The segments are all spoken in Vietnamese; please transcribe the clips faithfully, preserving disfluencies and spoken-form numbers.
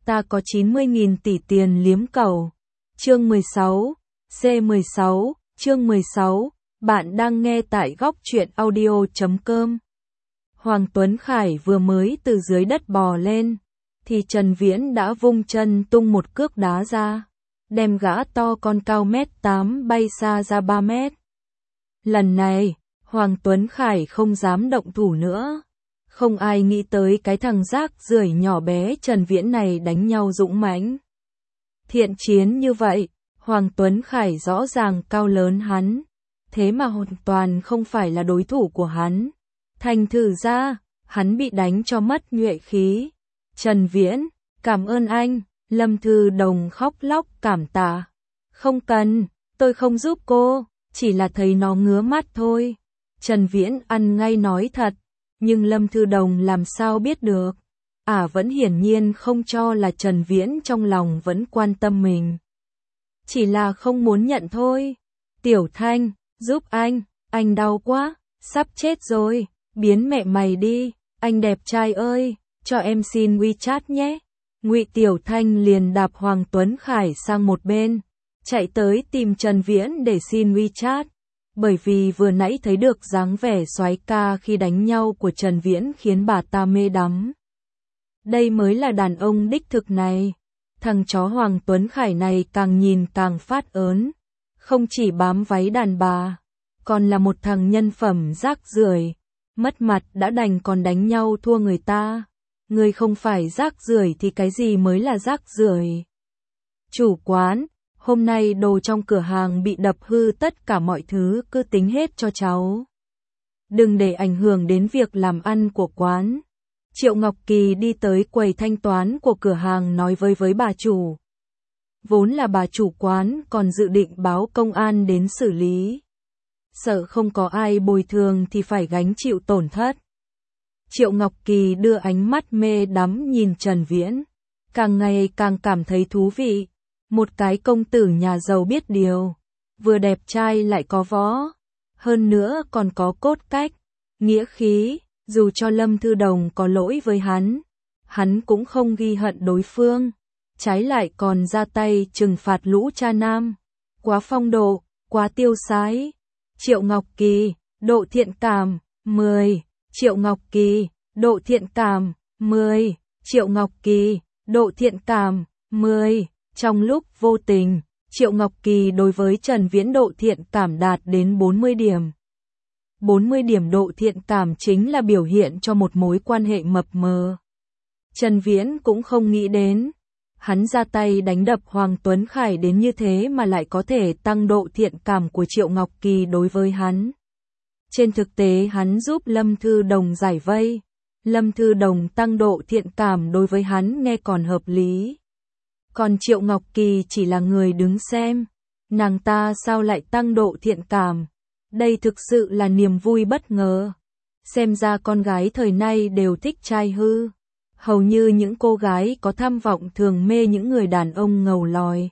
Ta có chín mươi nghìn tỷ tiền liếm cầu. Chương mười sáu, C mười sáu, chương mười sáu, bạn đang nghe tại góc truyện audio chấm com. Hoàng Tuấn Khải vừa mới từ dưới đất bò lên, thì Trần Viễn đã vung chân tung một cước đá ra, đem gã to con cao mét tám bay xa ra ba mét. Lần này, Hoàng Tuấn Khải không dám động thủ nữa. Không ai nghĩ tới cái thằng rác rưởi nhỏ bé Trần Viễn này đánh nhau dũng mãnh. Thiện chiến như vậy, Hoàng Tuấn Khải rõ ràng cao lớn hắn, thế mà hoàn toàn không phải là đối thủ của hắn. Thành thử ra, hắn bị đánh cho mất nhuệ khí. Trần Viễn, cảm ơn anh, Lâm Thư Đồng khóc lóc cảm tạ. Không cần, tôi không giúp cô, chỉ là thấy nó ngứa mắt thôi. Trần Viễn ăn ngay nói thật, nhưng Lâm Thư Đồng làm sao biết được. Ả à, vẫn hiển nhiên không cho là Trần Viễn trong lòng vẫn quan tâm mình. Chỉ là không muốn nhận thôi. Tiểu Thanh, giúp anh, anh đau quá, sắp chết rồi, biến mẹ mày đi, anh đẹp trai ơi, cho em xin WeChat nhé. Ngụy Tiểu Thanh liền đạp Hoàng Tuấn Khải sang một bên, chạy tới tìm Trần Viễn để xin WeChat. Bởi vì vừa nãy thấy được dáng vẻ soái ca khi đánh nhau của Trần Viễn khiến bà ta mê đắm. Đây mới là đàn ông đích thực này. Thằng chó Hoàng Tuấn Khải này càng nhìn càng phát ớn. Không chỉ bám váy đàn bà, còn là một thằng nhân phẩm rác rưởi. Mất mặt đã đành còn đánh nhau thua người ta. Người không phải rác rưởi thì cái gì mới là rác rưởi? Chủ quán, hôm nay đồ trong cửa hàng bị đập hư, tất cả mọi thứ cứ tính hết cho cháu. Đừng để ảnh hưởng đến việc làm ăn của quán. Triệu Ngọc Kỳ đi tới quầy thanh toán của cửa hàng nói với với bà chủ. Vốn là bà chủ quán còn dự định báo công an đến xử lý. Sợ không có ai bồi thường thì phải gánh chịu tổn thất. Triệu Ngọc Kỳ đưa ánh mắt mê đắm nhìn Trần Viễn. Càng ngày càng cảm thấy thú vị. Một cái công tử nhà giàu biết điều. Vừa đẹp trai lại có võ. Hơn nữa còn có cốt cách, nghĩa khí. Dù cho Lâm Thư Đồng có lỗi với hắn, hắn cũng không ghi hận đối phương. Trái lại còn ra tay trừng phạt lũ cha nam. Quá phong độ, quá tiêu sái. Triệu Ngọc Kỳ, độ thiện cảm, mười. Triệu Ngọc Kỳ, độ thiện cảm, mười. Triệu Ngọc Kỳ, độ thiện cảm, mười. Trong lúc vô tình, Triệu Ngọc Kỳ đối với Trần Viễn độ thiện cảm đạt đến bốn mươi điểm. bốn mươi điểm độ thiện cảm chính là biểu hiện cho một mối quan hệ mập mờ. Trần Viễn cũng không nghĩ đến, hắn ra tay đánh đập Hoàng Tuấn Khải đến như thế mà lại có thể tăng độ thiện cảm của Triệu Ngọc Kỳ đối với hắn. Trên thực tế hắn giúp Lâm Thư Đồng giải vây, Lâm Thư Đồng tăng độ thiện cảm đối với hắn nghe còn hợp lý. Còn Triệu Ngọc Kỳ chỉ là người đứng xem, nàng ta sao lại tăng độ thiện cảm? Đây thực sự là niềm vui bất ngờ. Xem ra con gái thời nay đều thích trai hư. Hầu như những cô gái có tham vọng thường mê những người đàn ông ngầu lòi.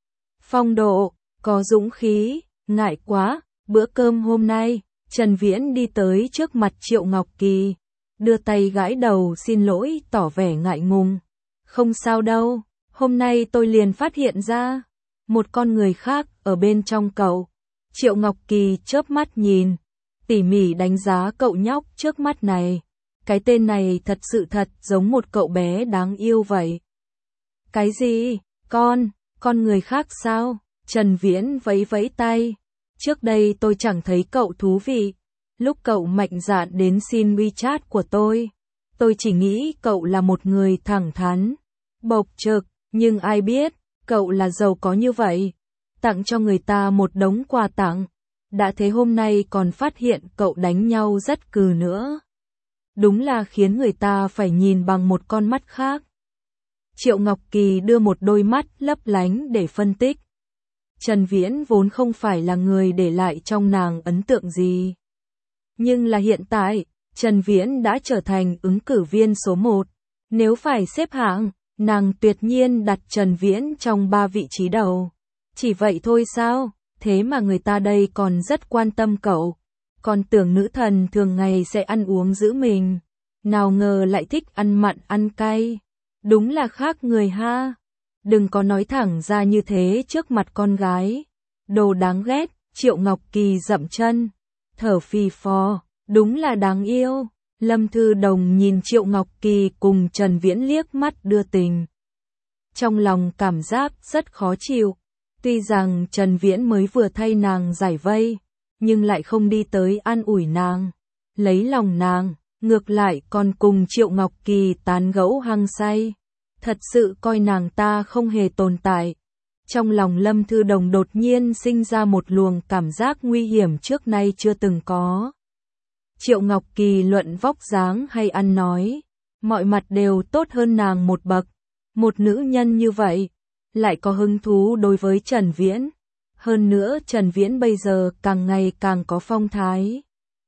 Phong độ, có dũng khí, ngại quá, bữa cơm hôm nay, Trần Viễn đi tới trước mặt Triệu Ngọc Kỳ, đưa tay gãi đầu xin lỗi tỏ vẻ ngại ngùng. Không sao đâu, hôm nay tôi liền phát hiện ra, một con người khác ở bên trong cậu. Triệu Ngọc Kỳ chớp mắt nhìn, tỉ mỉ đánh giá cậu nhóc trước mắt này. Cái tên này thật sự thật giống một cậu bé đáng yêu vậy. Cái gì? Con? Con người khác sao? Trần Viễn vẫy vẫy tay. Trước đây tôi chẳng thấy cậu thú vị. Lúc cậu mạnh dạn đến xin WeChat của tôi, tôi chỉ nghĩ cậu là một người thẳng thắn, bộc trực, nhưng ai biết, cậu là giàu có như vậy. Tặng cho người ta một đống quà tặng, đã thế hôm nay còn phát hiện cậu đánh nhau rất cừ nữa. Đúng là khiến người ta phải nhìn bằng một con mắt khác. Triệu Ngọc Kỳ đưa một đôi mắt lấp lánh để phân tích. Trần Viễn vốn không phải là người để lại trong nàng ấn tượng gì. Nhưng là hiện tại, Trần Viễn đã trở thành ứng cử viên số một. Nếu phải xếp hạng, nàng tuyệt nhiên đặt Trần Viễn trong ba vị trí đầu. Chỉ vậy thôi sao? Thế mà người ta đây còn rất quan tâm cậu. Còn tưởng nữ thần thường ngày sẽ ăn uống giữ mình. Nào ngờ lại thích ăn mặn ăn cay. Đúng là khác người ha. Đừng có nói thẳng ra như thế trước mặt con gái. Đồ đáng ghét, Triệu Ngọc Kỳ dậm chân, thở phì phò, đúng là đáng yêu. Lâm Thư Đồng nhìn Triệu Ngọc Kỳ cùng Trần Viễn liếc mắt đưa tình. Trong lòng cảm giác rất khó chịu. Tuy rằng Trần Viễn mới vừa thay nàng giải vây, nhưng lại không đi tới an ủi nàng, lấy lòng nàng, ngược lại còn cùng Triệu Ngọc Kỳ tán gẫu hăng say. Thật sự coi nàng ta không hề tồn tại. Trong lòng Lâm Thư Đồng đột nhiên sinh ra một luồng cảm giác nguy hiểm trước nay chưa từng có. Triệu Ngọc Kỳ luận vóc dáng hay ăn nói, mọi mặt đều tốt hơn nàng một bậc. Một nữ nhân như vậy, lại có hứng thú đối với Trần Viễn. Hơn nữa Trần Viễn bây giờ càng ngày càng có phong thái.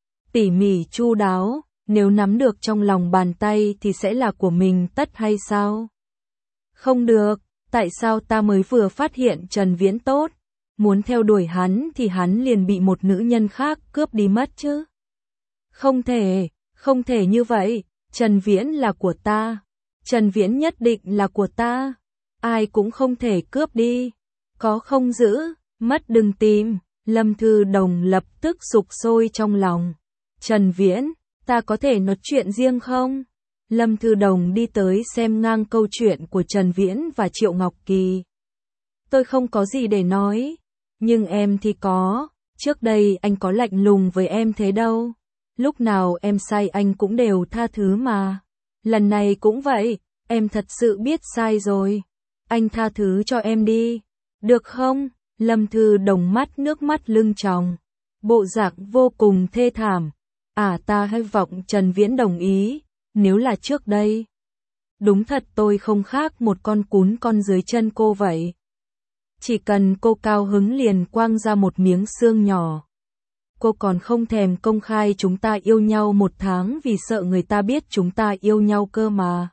Tỉ mỉ chu đáo, nếu nắm được trong lòng bàn tay thì sẽ là của mình tất hay sao? Không được, tại sao ta mới vừa phát hiện Trần Viễn tốt, muốn theo đuổi hắn thì hắn liền bị một nữ nhân khác cướp đi mất chứ? Không thể, không thể như vậy, Trần Viễn là của ta, Trần Viễn nhất định là của ta, ai cũng không thể cướp đi, có không giữ, mất đừng tìm. Lâm Thư Đồng lập tức sục sôi trong lòng. Trần Viễn, ta có thể nói chuyện riêng không? Lâm Thư Đồng đi tới xem ngang câu chuyện của Trần Viễn và Triệu Ngọc Kỳ. Tôi không có gì để nói, nhưng em thì có, trước đây anh có lạnh lùng với em thế đâu. Lúc nào em sai anh cũng đều tha thứ mà. Lần này cũng vậy, em thật sự biết sai rồi. Anh tha thứ cho em đi, được không? Lâm Thư Đồng mắt nước mắt lưng tròng, bộ dạng vô cùng thê thảm. À, ta hy vọng Trần Viễn đồng ý, nếu là trước đây. Đúng thật tôi không khác một con cún con dưới chân cô vậy. Chỉ cần cô cao hứng liền quăng ra một miếng xương nhỏ. Cô còn không thèm công khai chúng ta yêu nhau một tháng vì sợ người ta biết chúng ta yêu nhau cơ mà.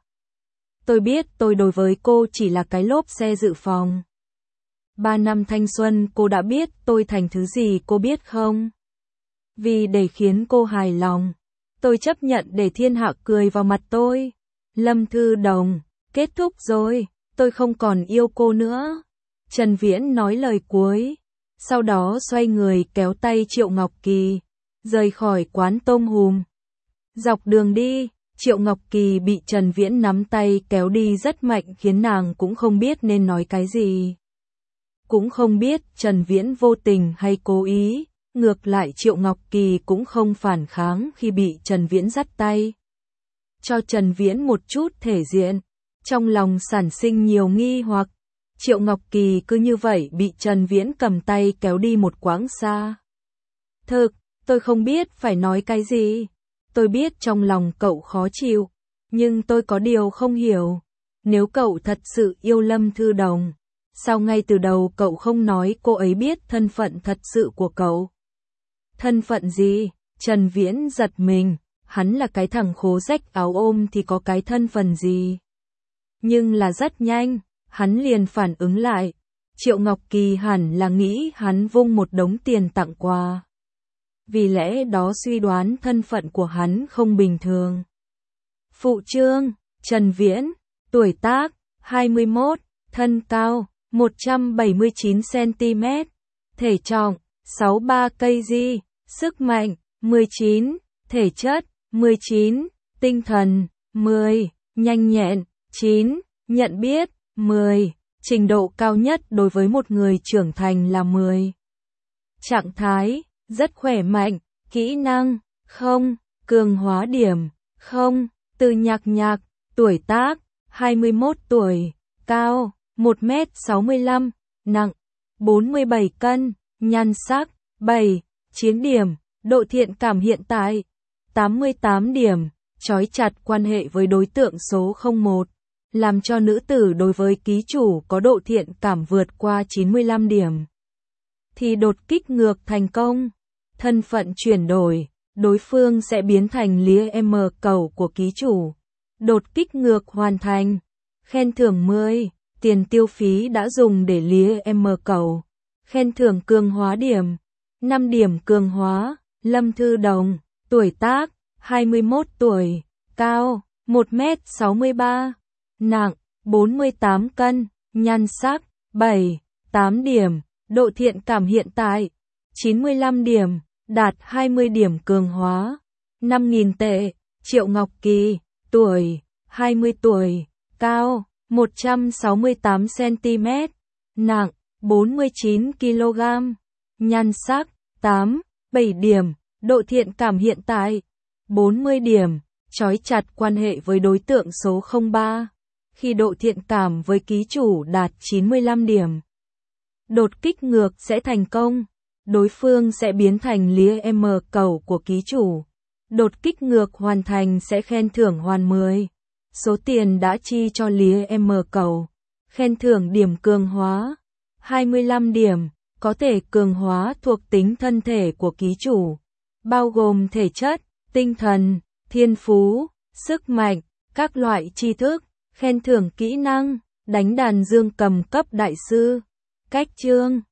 Tôi biết tôi đối với cô chỉ là cái lốp xe dự phòng. Ba năm thanh xuân cô đã biết tôi thành thứ gì cô biết không? Vì để khiến cô hài lòng, tôi chấp nhận để thiên hạ cười vào mặt tôi. Lâm Thư Đồng, kết thúc rồi, tôi không còn yêu cô nữa. Trần Viễn nói lời cuối, sau đó xoay người kéo tay Triệu Ngọc Kỳ, rời khỏi quán tôm hùm. Dọc đường đi, Triệu Ngọc Kỳ bị Trần Viễn nắm tay kéo đi rất mạnh khiến nàng cũng không biết nên nói cái gì. Cũng không biết Trần Viễn vô tình hay cố ý, ngược lại Triệu Ngọc Kỳ cũng không phản kháng khi bị Trần Viễn dắt tay. Cho Trần Viễn một chút thể diện, trong lòng sản sinh nhiều nghi hoặc. Triệu Ngọc Kỳ cứ như vậy bị Trần Viễn cầm tay kéo đi một quãng xa. Thực, tôi không biết phải nói cái gì. Tôi biết trong lòng cậu khó chịu, nhưng tôi có điều không hiểu. Nếu cậu thật sự yêu Lâm Thư Đồng, sao ngay từ đầu cậu không nói cô ấy biết thân phận thật sự của cậu? Thân phận gì? Trần Viễn giật mình, hắn là cái thằng khố rách áo ôm thì có cái thân phận gì? Nhưng là rất nhanh, hắn liền phản ứng lại. Triệu Ngọc Kỳ hẳn là nghĩ hắn vung một đống tiền tặng quà. Vì lẽ đó suy đoán thân phận của hắn không bình thường. Phụ chương, Trần Viễn, tuổi tác, hai mươi mốt, thân cao, một trăm bảy mươi chín xăng ti mét, thể trọng, sáu mươi ba ki lô gam, sức mạnh, mười chín, thể chất, mười chín, tinh thần, mười, nhanh nhẹn, chín, nhận biết, mười, trình độ cao nhất đối với một người trưởng thành là mười. Trạng thái, rất khỏe mạnh, kỹ năng, không, cường hóa điểm, không, từ nhạc nhạc, tuổi tác, hai mươi mốt tuổi, cao, một mét sáu mươi lăm, nặng, bốn mươi bảy cân, nhan sắc, bảy, chín điểm, độ thiện cảm hiện tại, tám mươi tám điểm, trói chặt quan hệ với đối tượng số không một, làm cho nữ tử đối với ký chủ có độ thiện cảm vượt qua chín mươi lăm điểm. Thì đột kích ngược thành công, thân phận chuyển đổi, đối phương sẽ biến thành lía M cầu của ký chủ. Đột kích ngược hoàn thành, khen thưởng mười, tiền tiêu phí đã dùng để lía M cầu. Khen thưởng cường hóa điểm, năm điểm cường hóa. Lâm Thư Đồng, tuổi tác, hai mươi mốt tuổi, cao, một mét sáu mươi ba, nặng, bốn mươi tám cân, nhan sắc, bảy, tám điểm, độ thiện cảm hiện tại, chín mươi lăm điểm, đạt hai mươi điểm cường hóa, năm nghìn tệ, Triệu Ngọc Kỳ, tuổi, hai mươi tuổi, cao, một trăm sáu mươi tám xăng-ti-mét, nặng, bốn mươi chín ki lô gam, nhan sắc, tám, bảy điểm, độ thiện cảm hiện tại, bốn mươi điểm, trói chặt quan hệ với đối tượng số không ba, khi độ thiện cảm với ký chủ đạt chín mươi lăm điểm. Đột kích ngược sẽ thành công, đối phương sẽ biến thành lía M cầu của ký chủ. Đột kích ngược hoàn thành sẽ khen thưởng hoàn mười. Số tiền đã chi cho lía M cầu. Khen thưởng điểm cường hóa, hai mươi lăm điểm, có thể cường hóa thuộc tính thân thể của ký chủ, bao gồm thể chất, tinh thần, thiên phú, sức mạnh, các loại tri thức, khen thưởng kỹ năng, đánh đàn dương cầm cấp đại sư. Cách chương